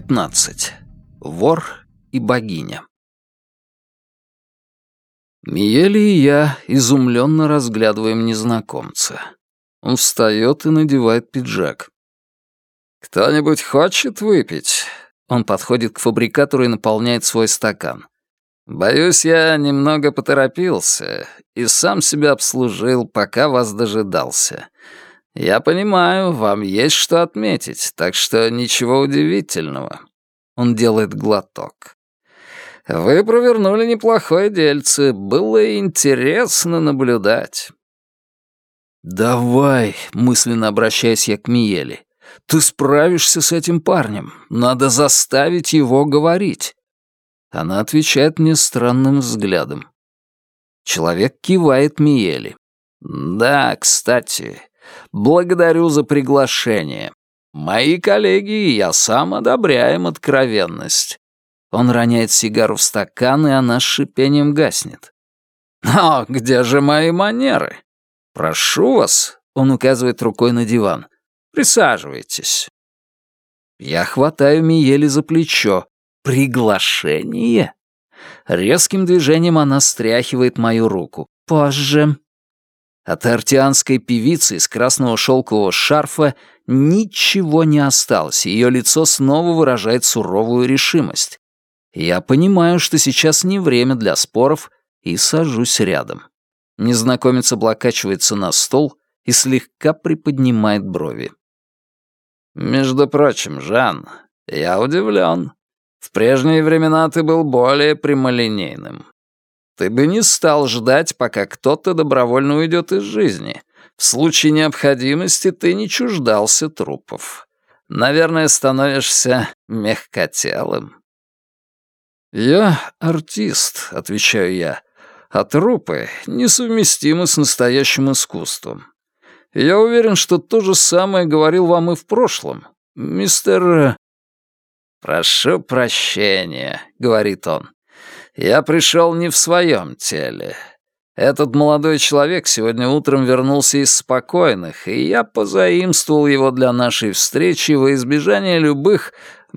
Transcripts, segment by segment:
15. Вор и богиня. Миели и я изумленно разглядываем незнакомца. Он встает и надевает пиджак. «Кто-нибудь хочет выпить?» Он подходит к фабрикатору и наполняет свой стакан. «Боюсь, я немного поторопился и сам себя обслужил, пока вас дожидался. Я понимаю, вам есть что отметить, так что ничего удивительного». Он делает глоток. «Вы провернули неплохое дельце, было интересно наблюдать». «Давай», — мысленно обращаясь я к Миели, — «ты справишься с этим парнем, надо заставить его говорить». Она отвечает мне странным взглядом. Человек кивает Миели. «Да, кстати, благодарю за приглашение. Мои коллеги и я сам одобряем откровенность». Он роняет сигару в стакан, и она с шипением гаснет. «Но где же мои манеры? Прошу вас», — он указывает рукой на диван, — «присаживайтесь». Я хватаю Миели за плечо. «Приглашение?» Резким движением она стряхивает мою руку. «Позже». От артианской певицы из красного шелкового шарфа ничего не осталось, ее лицо снова выражает суровую решимость. Я понимаю, что сейчас не время для споров, и сажусь рядом. Незнакомец облокачивается на стол и слегка приподнимает брови. «Между прочим, Жан, я удивлен. В прежние времена ты был более прямолинейным. Ты бы не стал ждать, пока кто-то добровольно уйдет из жизни. В случае необходимости ты не чуждался трупов. Наверное, становишься мягкотелым». «Я артист», — отвечаю я, — «а трупы несовместимы с настоящим искусством. Я уверен, что то же самое говорил вам и в прошлом, мистер...» «Прошу прощения», — говорит он. «Я пришел не в своем теле. Этот молодой человек сегодня утром вернулся из спокойных, и я позаимствовал его для нашей встречи во избежание любых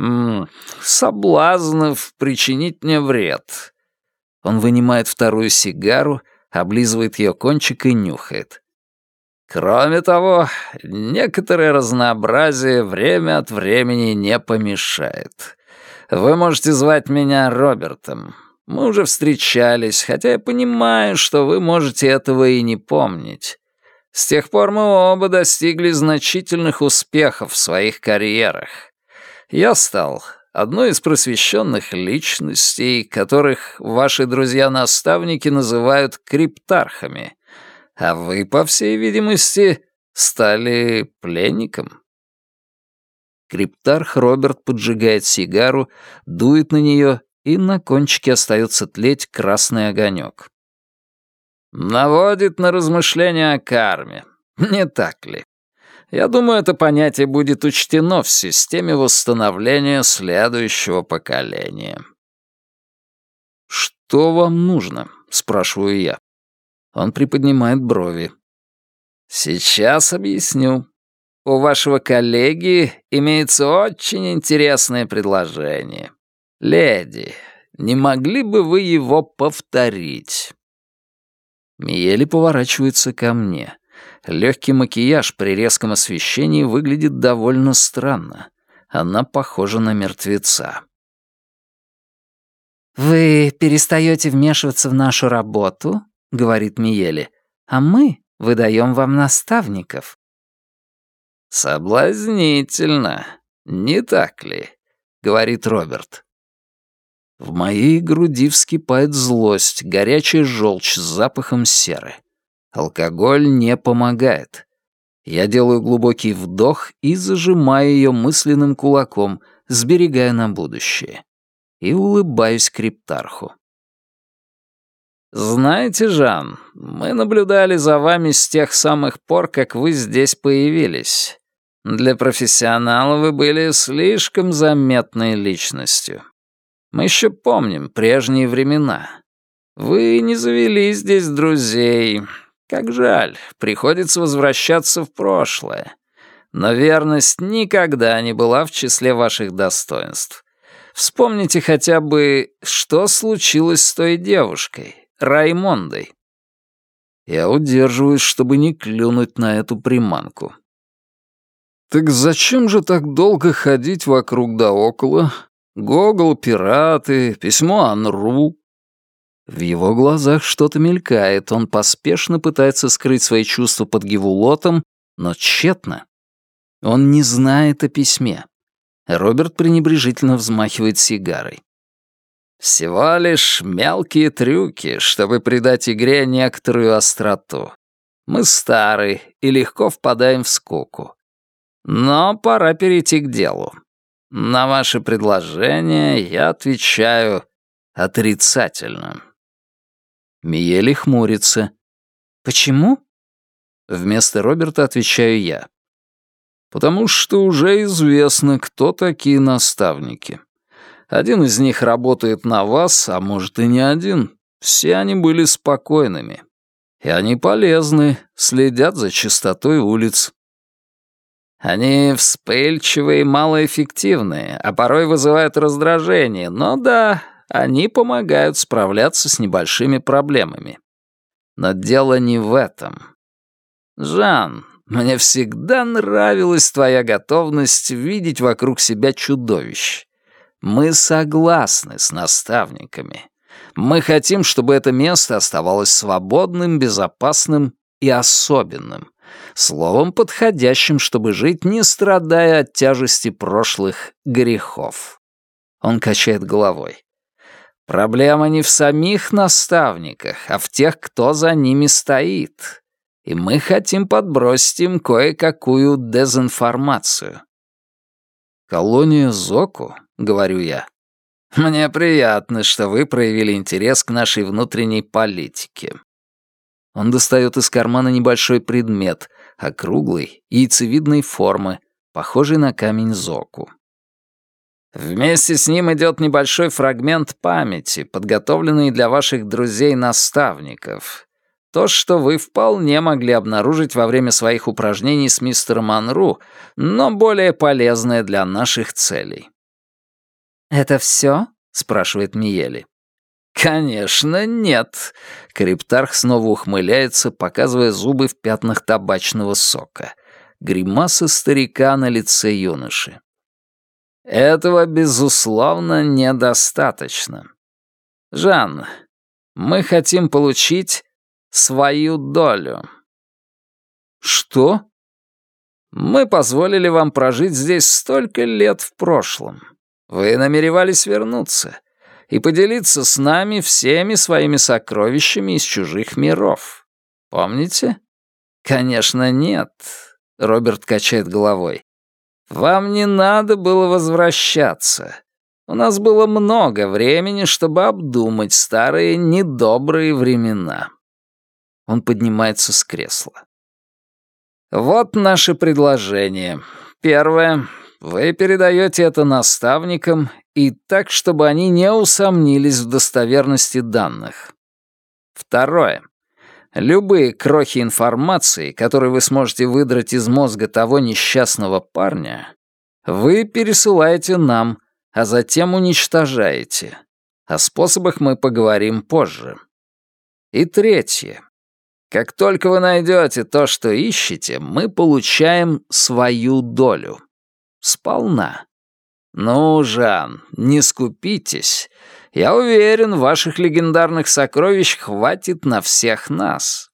соблазнов причинить мне вред». Он вынимает вторую сигару, облизывает ее кончик и нюхает. «Кроме того, некоторое разнообразие время от времени не помешает. Вы можете звать меня Робертом. Мы уже встречались, хотя я понимаю, что вы можете этого и не помнить. С тех пор мы оба достигли значительных успехов в своих карьерах. Я стал одной из просвещенных личностей, которых ваши друзья-наставники называют криптархами, а вы, по всей видимости, стали пленником». Криптарх Роберт поджигает сигару, дует на нее, и на кончике остается тлеть красный огонек. «Наводит на размышления о карме, не так ли? Я думаю, это понятие будет учтено в системе восстановления следующего поколения». «Что вам нужно?» — спрашиваю я. Он приподнимает брови. «Сейчас объясню. У вашего коллеги имеется очень интересное предложение. Леди, не могли бы вы его повторить?» Миели поворачивается ко мне. Легкий макияж при резком освещении выглядит довольно странно. Она похожа на мертвеца. «Вы перестаете вмешиваться в нашу работу?» — говорит Миели, «а мы выдаем вам наставников». «Соблазнительно, не так ли?» — говорит Роберт. В моей груди вскипает злость, горячая желчь с запахом серы. Алкоголь не помогает. Я делаю глубокий вдох и зажимаю ее мысленным кулаком, сберегая на будущее. И улыбаюсь криптарху. «Знаете, Жан, мы наблюдали за вами с тех самых пор, как вы здесь появились. Для профессионала вы были слишком заметной личностью. Мы еще помним прежние времена. Вы не завели здесь друзей. Как жаль, приходится возвращаться в прошлое. Но верность никогда не была в числе ваших достоинств. Вспомните хотя бы, что случилось с той девушкой, Раймондой. Я удерживаюсь, чтобы не клюнуть на эту приманку. Так зачем же так долго ходить вокруг да около? Гогол, пираты, письмо Анру. В его глазах что-то мелькает, он поспешно пытается скрыть свои чувства под гевулотом, но тщетно. Он не знает о письме. Роберт пренебрежительно взмахивает сигарой. Всего лишь мелкие трюки, чтобы придать игре некоторую остроту. Мы стары и легко впадаем в скуку. Но пора перейти к делу. На ваше предложение я отвечаю отрицательно. Миели хмурится. «Почему?» Вместо Роберта отвечаю я. «Потому что уже известно, кто такие наставники. Один из них работает на вас, а может и не один. Все они были спокойными. И они полезны, следят за чистотой улиц». Они вспыльчивые и малоэффективные, а порой вызывают раздражение, но да, они помогают справляться с небольшими проблемами. Но дело не в этом. Жан, мне всегда нравилась твоя готовность видеть вокруг себя чудовищ. Мы согласны с наставниками. Мы хотим, чтобы это место оставалось свободным, безопасным и особенным. Словом, подходящим, чтобы жить, не страдая от тяжести прошлых грехов. Он качает головой. Проблема не в самих наставниках, а в тех, кто за ними стоит. И мы хотим подбросить им кое-какую дезинформацию. «Колония Зоку?» — говорю я. «Мне приятно, что вы проявили интерес к нашей внутренней политике». Он достает из кармана небольшой предмет, округлый, яйцевидной формы, похожий на камень Зоку. Вместе с ним идет небольшой фрагмент памяти, подготовленный для ваших друзей-наставников. То, что вы вполне могли обнаружить во время своих упражнений с мистером Анру, но более полезное для наших целей. «Это все?» — спрашивает Миели. «Конечно, нет!» Криптарх снова ухмыляется, показывая зубы в пятнах табачного сока. Гримаса старика на лице юноши. «Этого, безусловно, недостаточно. Жан, мы хотим получить свою долю». «Что?» «Мы позволили вам прожить здесь столько лет в прошлом. Вы намеревались вернуться и поделиться с нами всеми своими сокровищами из чужих миров. Помните? Конечно, нет. Роберт качает головой. Вам не надо было возвращаться. У нас было много времени, чтобы обдумать старые недобрые времена. Он поднимается с кресла. Вот наше предложение. Первое. Вы передаете это наставникам и так, чтобы они не усомнились в достоверности данных. Второе. Любые крохи информации, которые вы сможете выдрать из мозга того несчастного парня, вы пересылаете нам, а затем уничтожаете. О способах мы поговорим позже. И третье. Как только вы найдете то, что ищете, мы получаем свою долю. Сполна. Ну, Жан, не скупитесь. Я уверен, ваших легендарных сокровищ хватит на всех нас.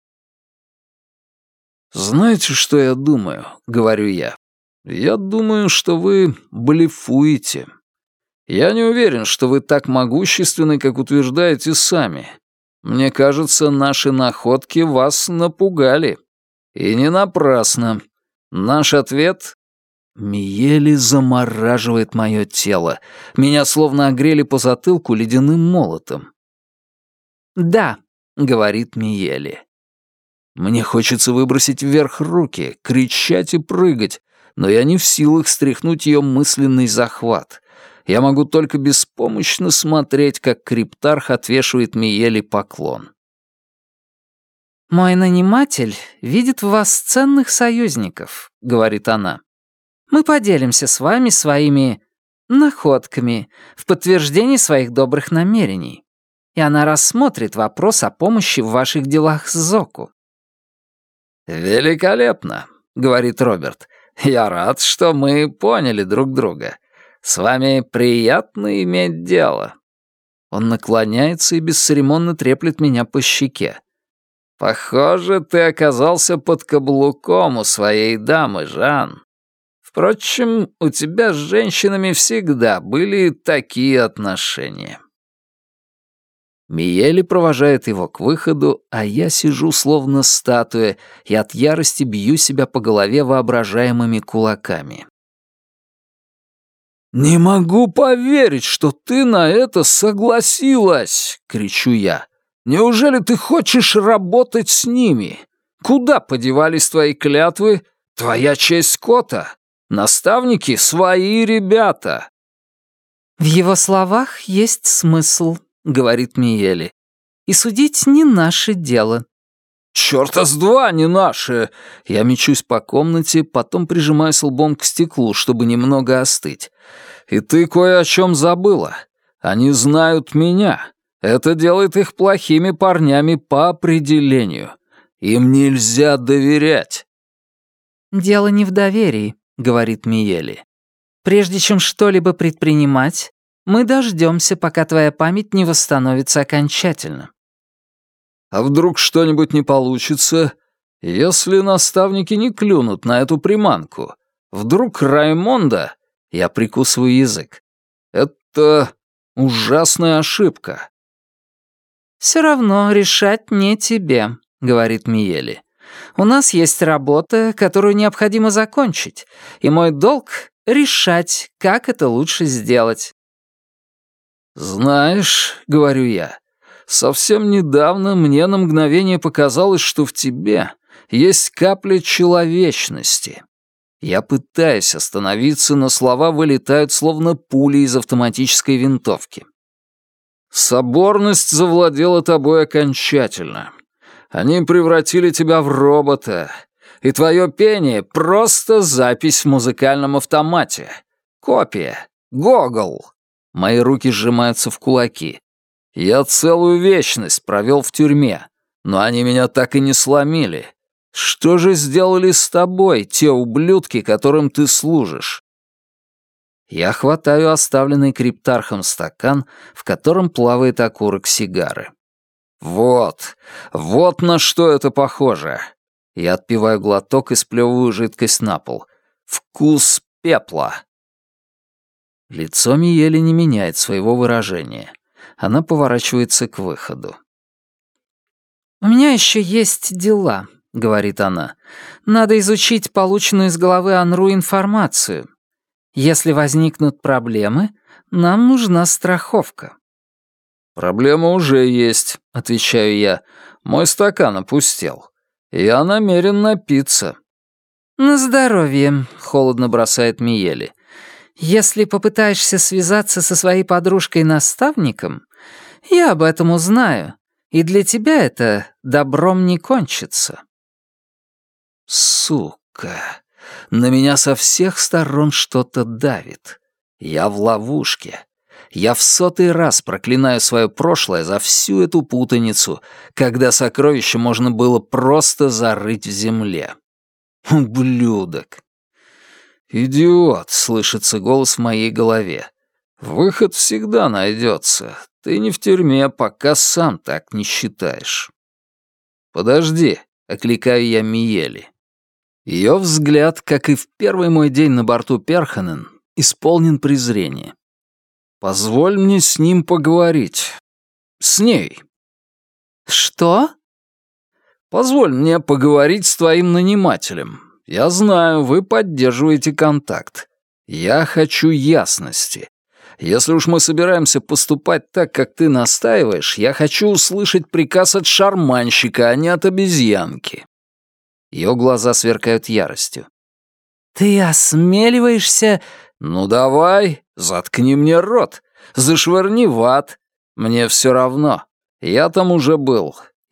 «Знаете, что я думаю?» — говорю я. «Я думаю, что вы блефуете. Я не уверен, что вы так могущественны, как утверждаете сами. Мне кажется, наши находки вас напугали. И не напрасно. Наш ответ...» Миели замораживает мое тело. Меня словно огрели по затылку ледяным молотом. «Да», — говорит Миели. Мне хочется выбросить вверх руки, кричать и прыгать, но я не в силах стряхнуть ее мысленный захват. Я могу только беспомощно смотреть, как Криптарх отвешивает Миели поклон. «Мой наниматель видит в вас ценных союзников», — говорит она. «Мы поделимся с вами своими находками в подтверждении своих добрых намерений, и она рассмотрит вопрос о помощи в ваших делах с Зоку». «Великолепно», — говорит Роберт. «Я рад, что мы поняли друг друга. С вами приятно иметь дело». Он наклоняется и бесцеремонно треплет меня по щеке. «Похоже, ты оказался под каблуком у своей дамы, Жан. Впрочем, у тебя с женщинами всегда были такие отношения». Миели провожает его к выходу, а я сижу словно статуя и от ярости бью себя по голове воображаемыми кулаками. «Не могу поверить, что ты на это согласилась!» — кричу я. «Неужели ты хочешь работать с ними? Куда подевались твои клятвы? Твоя честь скота? Наставники — свои ребята!» «В его словах есть смысл», — говорит Миели. «И судить не наше дело». «Чёрта с два, не наше!» Я мечусь по комнате, потом прижимаюсь лбом к стеклу, чтобы немного остыть. «И ты кое о чем забыла. Они знают меня. Это делает их плохими парнями по определению. Им нельзя доверять». «Дело не в доверии», — говорит Миели. «Прежде чем что-либо предпринимать, мы дождемся, пока твоя память не восстановится окончательно». «А вдруг что-нибудь не получится? Если наставники не клюнут на эту приманку? Вдруг Раймонда...» Я прикусываю язык. «Это ужасная ошибка». «Все равно решать не тебе», — говорит Миели. «У нас есть работа, которую необходимо закончить, и мой долг — решать, как это лучше сделать». «Знаешь, — говорю я, — совсем недавно мне на мгновение показалось, что в тебе есть капля человечности». Я пытаюсь остановиться, но слова вылетают, словно пули из автоматической винтовки. «Соборность завладела тобой окончательно. Они превратили тебя в робота, и твое пение — просто запись в музыкальном автомате. Копия. Гогол». Мои руки сжимаются в кулаки. «Я целую вечность провел в тюрьме, но они меня так и не сломили. Что же сделали с тобой те ублюдки, которым ты служишь?» Я хватаю оставленный криптархом стакан, в котором плавает окурок сигары. Вот на что это похоже. Я отпиваю глоток и сплёвываю жидкость на пол. Вкус пепла. Лицо Миели не меняет своего выражения. Она поворачивается к выходу. «У меня еще есть дела», — говорит она. «Надо изучить полученную из головы Анру информацию. Если возникнут проблемы, нам нужна страховка». «Проблема уже есть», — отвечаю я. «Мой стакан опустел. Я намерен напиться». «На здоровье», — холодно бросает Миели. «Если попытаешься связаться со своей подружкой-наставником, я об этом узнаю, и для тебя это добром не кончится». Сука. На меня со всех сторон что-то давит. Я в ловушке. Я в 100-й раз проклинаю свое прошлое за всю эту путаницу, когда сокровище можно было просто зарыть в земле. Ублюдок. «Идиот», — слышится голос в моей голове. «Выход всегда найдется. Ты не в тюрьме, пока сам так не считаешь». «Подожди», — окликаю я Миели. Ее взгляд, как и в первый мой день на борту Перханен, исполнен презрения. «Позволь мне с ним поговорить. С ней». «Что?» «Позволь мне поговорить с твоим нанимателем. Я знаю, вы поддерживаете контакт. Я хочу ясности. Если уж мы собираемся поступать так, как ты настаиваешь, я хочу услышать приказ от шарманщика, а не от обезьянки». Ее глаза сверкают яростью. «Ты осмеливаешься...» «Ну давай, заткни мне рот, зашвырни в ад. Мне все равно, я там уже был.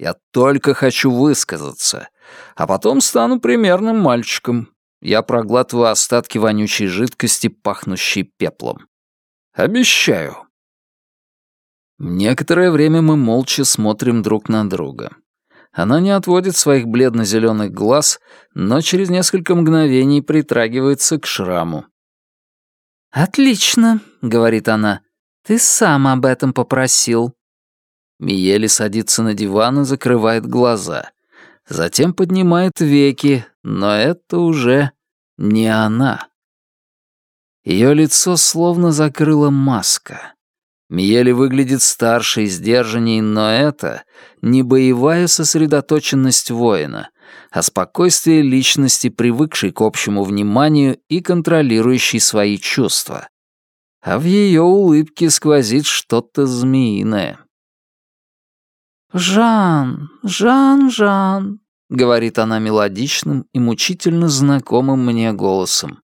Я только хочу высказаться. А потом стану примерным мальчиком. Я проглатываю остатки вонючей жидкости, пахнущей пеплом. Обещаю. Некоторое время мы молча смотрим друг на друга. Она не отводит своих бледно-зеленых глаз, но через несколько мгновений притрагивается к шраму. «Отлично», — говорит она. «Ты сам об этом попросил». Миели садится на диван и закрывает глаза. Затем поднимает веки, но это уже не она. Ее лицо словно закрыла маска. Миели выглядит старше и сдержанней, но это не боевая сосредоточенность воина, а спокойствие личности, привыкшей к общему вниманию и контролирующей свои чувства. А в ее улыбке сквозит что-то змеиное. «Жан, Жан, Жан», — говорит она мелодичным и мучительно знакомым мне голосом.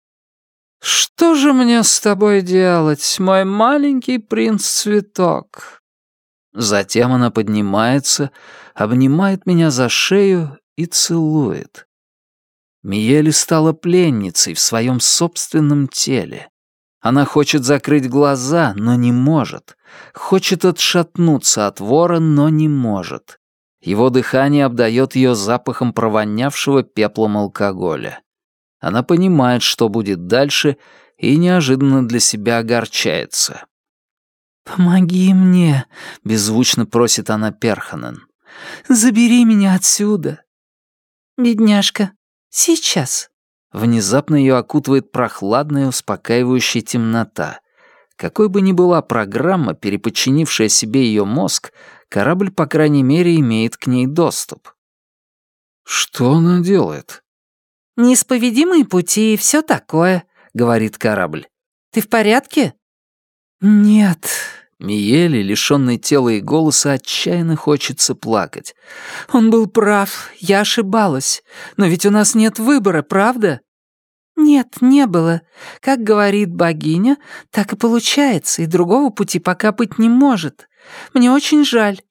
«Что же мне с тобой делать, мой маленький принц-цветок?» Затем она поднимается, обнимает меня за шею и целует. Миели стала пленницей в своем собственном теле. Она хочет закрыть глаза, но не может. Хочет отшатнуться от вора, но не может. Его дыхание обдает ее запахом провонявшего пеплом алкоголя. Она понимает, что будет дальше, и неожиданно для себя огорчается. «Помоги мне», — беззвучно просит она Перханен. «Забери меня отсюда». «Бедняжка, сейчас». Внезапно ее окутывает прохладная, успокаивающая темнота. Какой бы ни была программа, переподчинившая себе ее мозг, корабль, по крайней мере, имеет к ней доступ. Что она делает? «Неисповедимые пути и все такое», — говорит корабль. «Ты в порядке?» «Нет». Миели, лишённой тела и голоса, отчаянно хочется плакать. «Он был прав, я ошибалась. Но ведь у нас нет выбора, правда?» «Нет, не было. Как говорит богиня, так и получается, и другого пути пока быть не может. Мне очень жаль».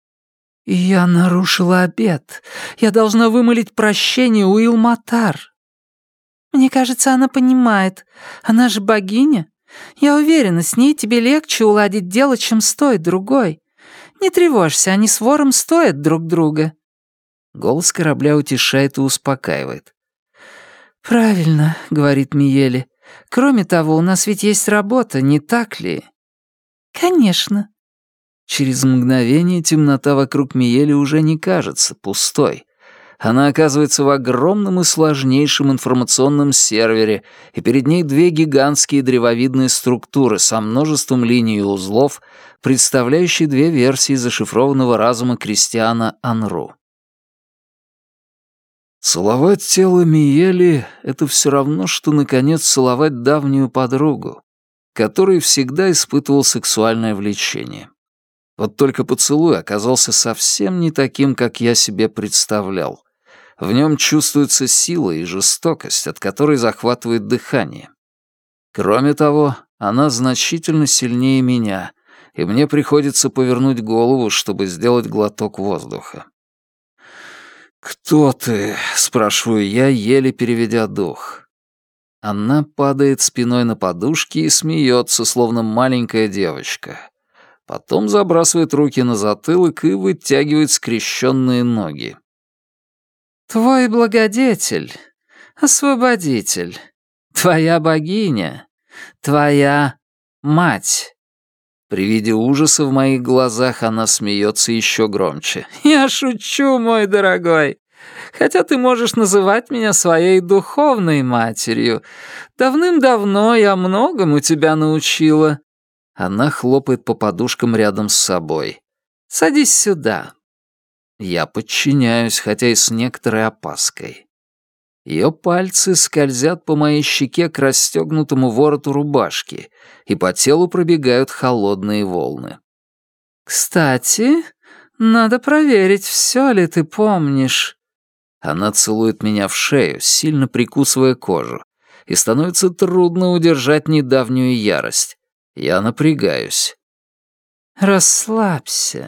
«Я нарушила обет. Я должна вымолить прощение у Илматар». «Мне кажется, она понимает. Она же богиня. Я уверена, с ней тебе легче уладить дело, чем с той другой. Не тревожься, они с вором стоят друг друга». Голос корабля утешает и успокаивает. «Правильно», — говорит Миели. «Кроме того, у нас ведь есть работа, не так ли?» «Конечно». Через мгновение темнота вокруг Миели уже не кажется пустой. Она оказывается в огромном и сложнейшем информационном сервере, и перед ней две гигантские древовидные структуры со множеством линий и узлов, представляющие две версии зашифрованного разума Кристиана Анру. Целовать тело Миели — это все равно, что, наконец, целовать давнюю подругу, которой всегда испытывал сексуальное влечение. Вот только поцелуй оказался совсем не таким, как я себе представлял. В нем чувствуется сила и жестокость, от которой захватывает дыхание. Кроме того, она значительно сильнее меня, и мне приходится повернуть голову, чтобы сделать глоток воздуха. «Кто ты?» — спрашиваю я, еле переведя дух. Она падает спиной на подушки и смеется, словно маленькая девочка. Потом забрасывает руки на затылок и вытягивает скрещенные ноги. «Твой благодетель, освободитель, твоя богиня, твоя мать». При виде ужаса в моих глазах она смеется еще громче. «Я шучу, мой дорогой. Хотя ты можешь называть меня своей духовной матерью. Давным-давно я многому тебя научила». Она хлопает по подушкам рядом с собой. «Садись сюда». Я подчиняюсь, хотя и с некоторой опаской. Ее пальцы скользят по моей щеке к расстегнутому вороту рубашки, и по телу пробегают холодные волны. «Кстати, надо проверить, все ли ты помнишь». Она целует меня в шею, сильно прикусывая кожу, и становится трудно удержать недавнюю ярость. Я напрягаюсь. «Расслабься.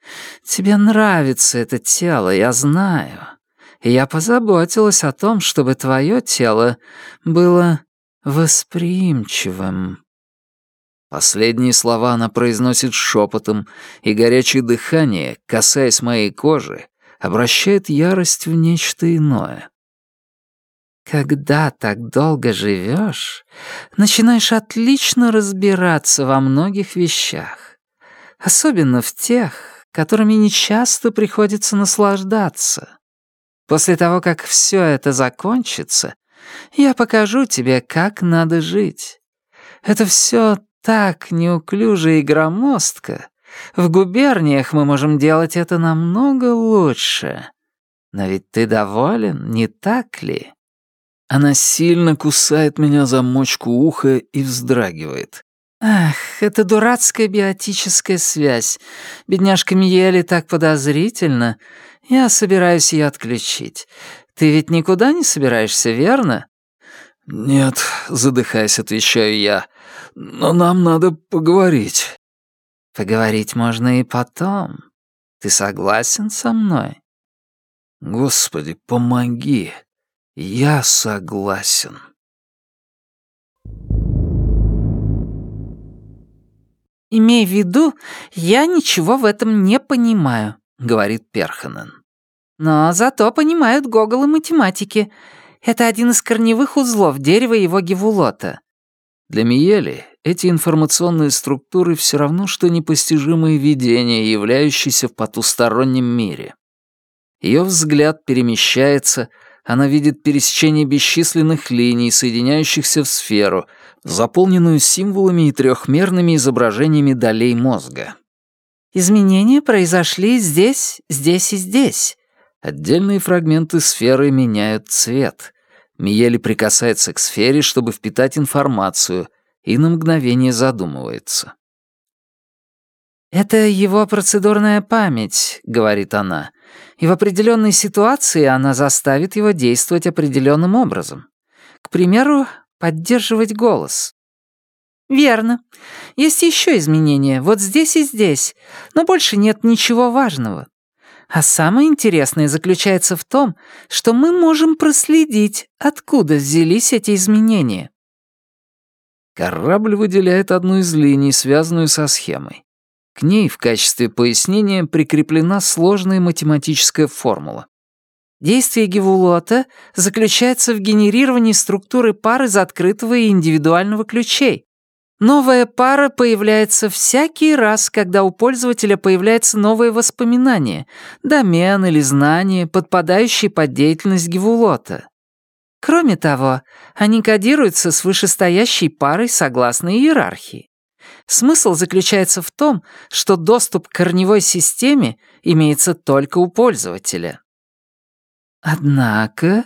Тебе нравится это тело, я знаю. И я позаботилась о том, чтобы твое тело было восприимчивым». Последние слова она произносит шепотом, и горячее дыхание, касаясь моей кожи, обращает ярость в нечто иное. Когда так долго живешь, начинаешь отлично разбираться во многих вещах, особенно в тех, которыми нечасто приходится наслаждаться. После того, как все это закончится, я покажу тебе, как надо жить. Это все так неуклюже и громоздко. В губерниях мы можем делать это намного лучше. Но ведь ты доволен, не так ли? Она сильно кусает меня за мочку уха и вздрагивает. Ах, это дурацкая биотическая связь. Бедняжка Миели так подозрительно. Я собираюсь ее отключить. Ты ведь никуда не собираешься, верно? «Нет», — задыхаясь, отвечаю я, — «но нам надо поговорить». Поговорить можно и потом. Ты согласен со мной? «Господи, помоги. Я согласен». «Имей в виду, я ничего в этом не понимаю», — говорит Перханен. «Но зато понимают Гогол и математики. Это один из корневых узлов дерева его гевулота». Для Миели эти информационные структуры все равно, что непостижимые видения, являющиеся в потустороннем мире. Ее взгляд перемещается, она видит пересечение бесчисленных линий, соединяющихся в сферу, заполненную символами и трехмерными изображениями долей мозга. «Изменения произошли здесь, здесь и здесь». Отдельные фрагменты сферы меняют цвет. Миели прикасается к сфере, чтобы впитать информацию, и на мгновение задумывается. «Это его процедурная память», — говорит она, «и в определенной ситуации она заставит его действовать определенным образом. К примеру, поддерживать голос». «Верно. Есть еще изменения, вот здесь и здесь, но больше нет ничего важного. А самое интересное заключается в том, что мы можем проследить, откуда взялись эти изменения». Корабль выделяет одну из линий, связанную со схемой. К ней в качестве пояснения прикреплена сложная математическая формула. Действие гевулота заключается в генерировании структуры пар из открытого и индивидуального ключей. Новая пара появляется всякий раз, когда у пользователя появляется новое воспоминание, домен или знание, подпадающие под деятельность гевулота. Кроме того, они кодируются с вышестоящей парой согласно иерархии. Смысл заключается в том, что доступ к корневой системе имеется только у пользователя. Однако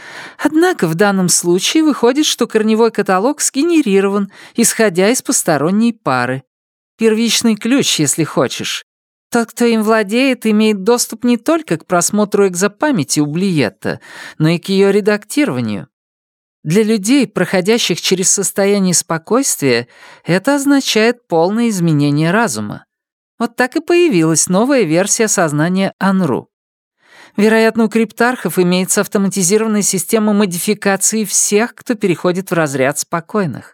в данном случае выходит, что корневой каталог сгенерирован, исходя из посторонней пары. Первичный ключ, если хочешь. Тот, кто им владеет, имеет доступ не только к просмотру экзопамяти у Блиетта, но и к ее редактированию. Для людей, проходящих через состояние спокойствия, это означает полное изменение разума. Вот так и появилась новая версия сознания Анру. Вероятно, у криптархов имеется автоматизированная система модификации всех, кто переходит в разряд спокойных.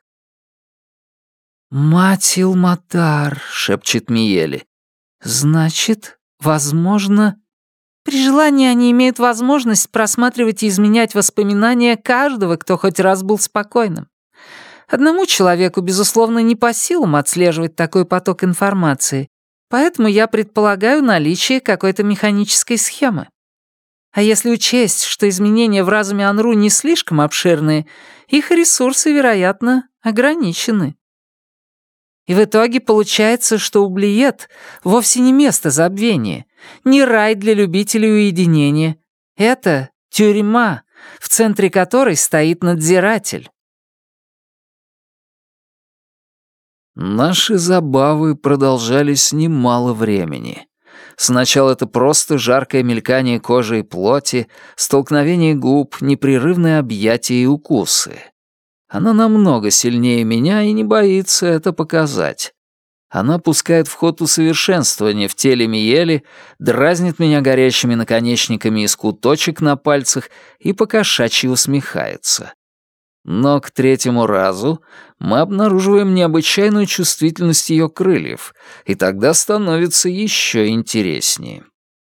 «Мать Илматар», — шепчет Миели. «Значит, возможно...» При желании они имеют возможность просматривать и изменять воспоминания каждого, кто хоть раз был спокойным. Одному человеку, безусловно, не по силам отслеживать такой поток информации, поэтому я предполагаю наличие какой-то механической схемы. А если учесть, что изменения в разуме Анру не слишком обширные, их ресурсы, вероятно, ограничены. И в итоге получается, что Ублиет вовсе не место забвения, не рай для любителей уединения. Это тюрьма, в центре которой стоит надзиратель. Наши забавы продолжались немало времени. Сначала это просто жаркое мелькание кожи и плоти, столкновение губ, непрерывные объятия и укусы. Она намного сильнее меня и не боится это показать. Она пускает в ход усовершенствование в теле Миели, дразнит меня горящими наконечниками из куточек на пальцах и покошачьи усмехается. Но к третьему разу мы обнаруживаем необычайную чувствительность ее крыльев, и тогда становится еще интереснее.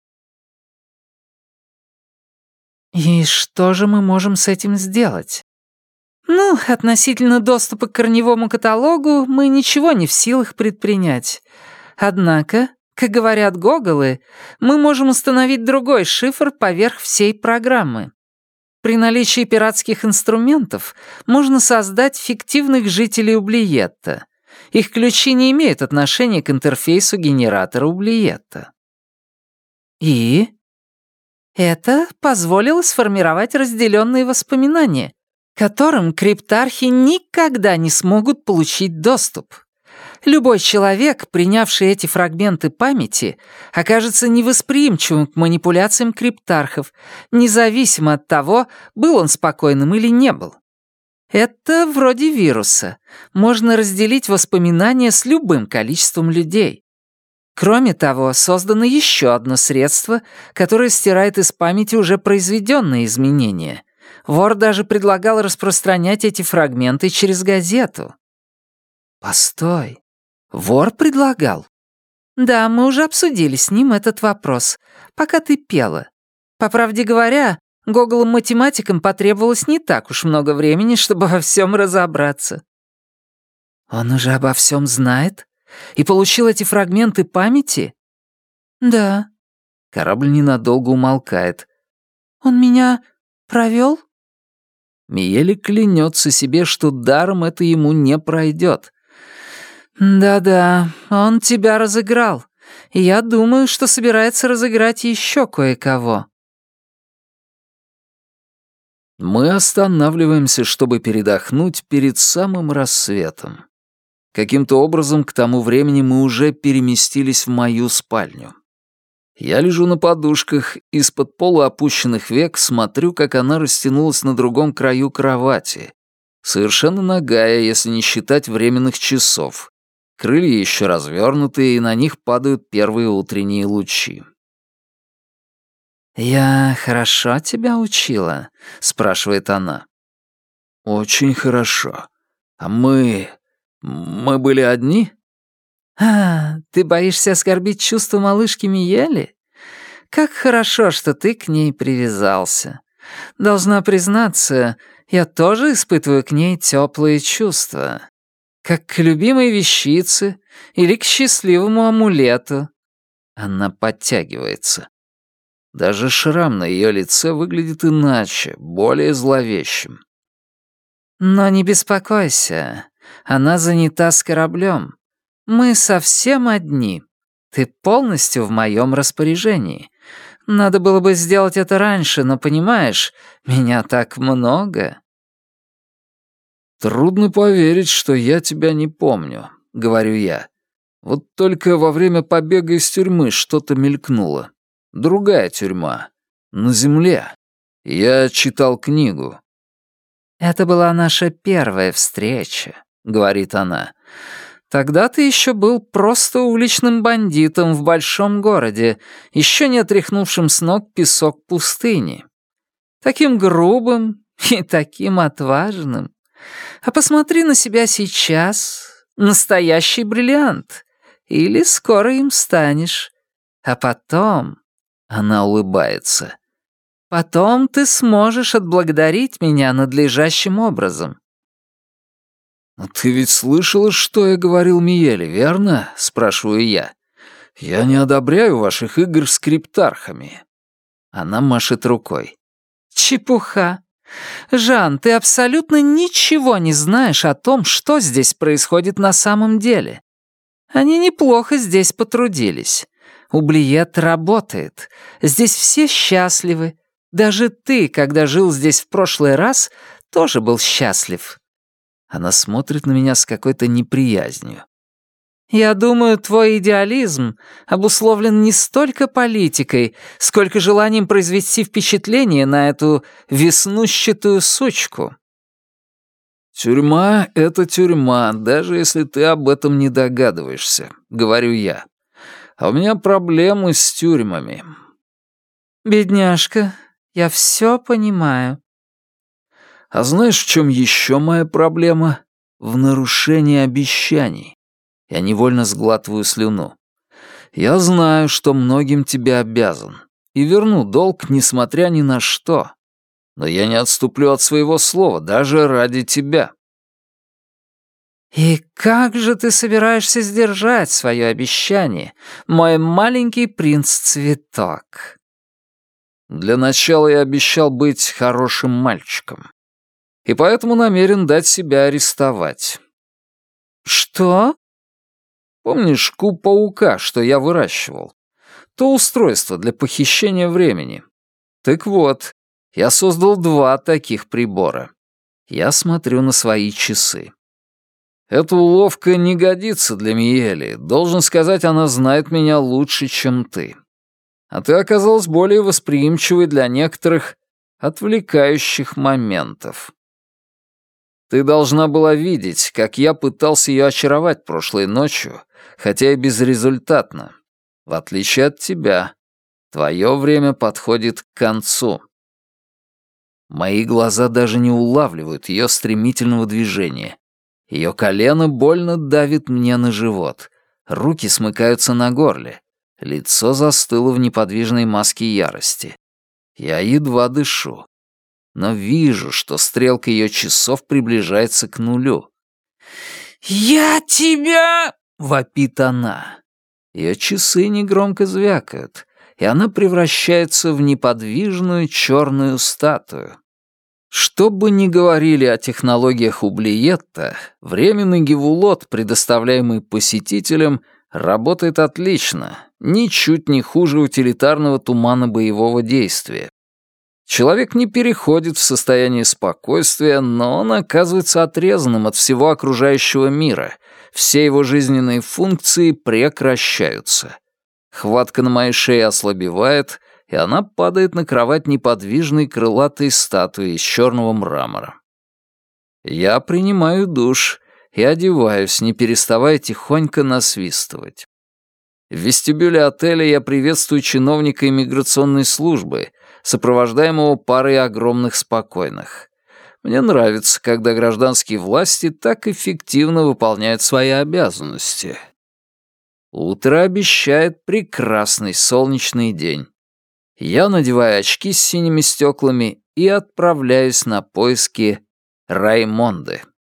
«И что же мы можем с этим сделать?» «Ну, относительно доступа к корневому каталогу мы ничего не в силах предпринять. Однако, как говорят гоголы, мы можем установить другой шифр поверх всей программы. При наличии пиратских инструментов можно создать фиктивных жителей Ублиетта. Их ключи не имеют отношения к интерфейсу генератора Ублиетта». «И?» «Это позволило сформировать разделенные воспоминания, к которым криптархи никогда не смогут получить доступ. Любой человек, принявший эти фрагменты памяти, окажется невосприимчивым к манипуляциям криптархов, независимо от того, был он спокойным или не был. Это вроде вируса. Можно разделить воспоминания с любым количеством людей. Кроме того, создано еще одно средство, которое стирает из памяти уже произведенные изменения. Вор даже предлагал распространять эти фрагменты через газету». «Постой, вор предлагал?» «Да, мы уже обсудили с ним этот вопрос, пока ты пела. По правде говоря, гоголам-математикам потребовалось не так уж много времени, чтобы во всем разобраться». «Он уже обо всем знает? И получил эти фрагменты памяти?» «Да». Корабль ненадолго умолкает. «Он меня провел?» Миели клянется себе, что даром это ему не пройдет. «Да-да, он тебя разыграл, и я думаю, что собирается разыграть еще кое-кого». Мы останавливаемся, чтобы передохнуть перед самым рассветом. Каким-то образом к тому времени мы уже переместились в мою спальню. Я лежу на подушках, из-под полуопущенных век смотрю, как она растянулась на другом краю кровати. Совершенно нагая, если не считать временных часов. Крылья еще развернуты, и на них падают первые утренние лучи. «Я хорошо тебя учила?» — спрашивает она. «Очень хорошо. А мы были одни?» Ты боишься оскорбить чувства малышки Миели? Как хорошо, что ты к ней привязался. Должна признаться, я тоже испытываю к ней теплые чувства. Как к любимой вещице или к счастливому амулету». Она подтягивается. Даже шрам на ее лице выглядит иначе, более зловещим. «Но не беспокойся, она занята с кораблем. Мы совсем одни. Ты полностью в моем распоряжении. Надо было бы сделать это раньше, но, понимаешь, меня так много». «Трудно поверить, что я тебя не помню», — говорю я. «Вот только во время побега из тюрьмы что-то мелькнуло. Другая тюрьма. На земле. Я читал книгу». «Это была наша первая встреча», — говорит она. «Тогда ты еще был просто уличным бандитом в большом городе, еще не отряхнувшим с ног песок пустыни. Таким грубым и таким отважным. А посмотри на себя сейчас. Настоящий бриллиант. Или скоро им станешь. А потом...» Она улыбается. «Потом ты сможешь отблагодарить меня надлежащим образом». «Ты ведь слышала, что я говорил Миеле, верно?» — спрашиваю я. «Я не одобряю ваших игр с криптархами». Она машет рукой. «Чепуха. Жан, ты абсолютно ничего не знаешь о том, что здесь происходит на самом деле. Они неплохо здесь потрудились. Ублиет работает. Здесь все счастливы. Даже ты, когда жил здесь в прошлый раз, тоже был счастлив». Она смотрит на меня с какой-то неприязнью. «Я думаю, твой идеализм обусловлен не столько политикой, сколько желанием произвести впечатление на эту веснущатую сучку». «Тюрьма — это тюрьма, даже если ты об этом не догадываешься», — говорю я. «А у меня проблемы с тюрьмами». «Бедняжка, я все понимаю». «А знаешь, в чем еще моя проблема? В нарушении обещаний». Я невольно сглатываю слюну. «Я знаю, что многим тебе обязан, и верну долг, несмотря ни на что. Но я не отступлю от своего слова, даже ради тебя». «И как же ты собираешься сдержать свое обещание, мой маленький принц-цветок?» Для начала я обещал быть хорошим мальчиком. И поэтому намерен дать себя арестовать. «Что?» Помнишь куб паука, что я выращивал? То устройство для похищения времени. Так вот, я создал 2 таких прибора. Я смотрю на свои часы. Эта уловка не годится для Миели. Должен сказать, она знает меня лучше, чем ты. А ты оказалась более восприимчивой для некоторых отвлекающих моментов. Ты должна была видеть, как я пытался ее очаровать прошлой ночью, хотя и безрезультатно. В отличие от тебя, твое время подходит к концу. Мои глаза даже не улавливают ее стремительного движения. Ее колено больно давит мне на живот. Руки смыкаются на горле. Лицо застыло в неподвижной маске ярости. Я едва дышу. Но вижу, что стрелка ее часов приближается к 0. «Я тебя!» — вопит она. Ее часы негромко звякают, и она превращается в неподвижную черную статую. Что бы ни говорили о технологиях Ублиетта, временный гевулот, предоставляемый посетителям, работает отлично, ничуть не хуже утилитарного тумана боевого действия. Человек не переходит в состояние спокойствия, но он оказывается отрезанным от всего окружающего мира. Все его жизненные функции прекращаются. Хватка на моей шее ослабевает, и она падает на кровать неподвижной крылатой статуи из черного мрамора. Я принимаю душ и одеваюсь, не переставая тихонько насвистывать. В вестибюле отеля я приветствую чиновника иммиграционной службы, сопровождаемого парой огромных спокойных. Мне нравится, когда гражданские власти так эффективно выполняют свои обязанности. Утро обещает прекрасный солнечный день. Я надеваю очки с синими стеклами и отправляюсь на поиски Раймонды.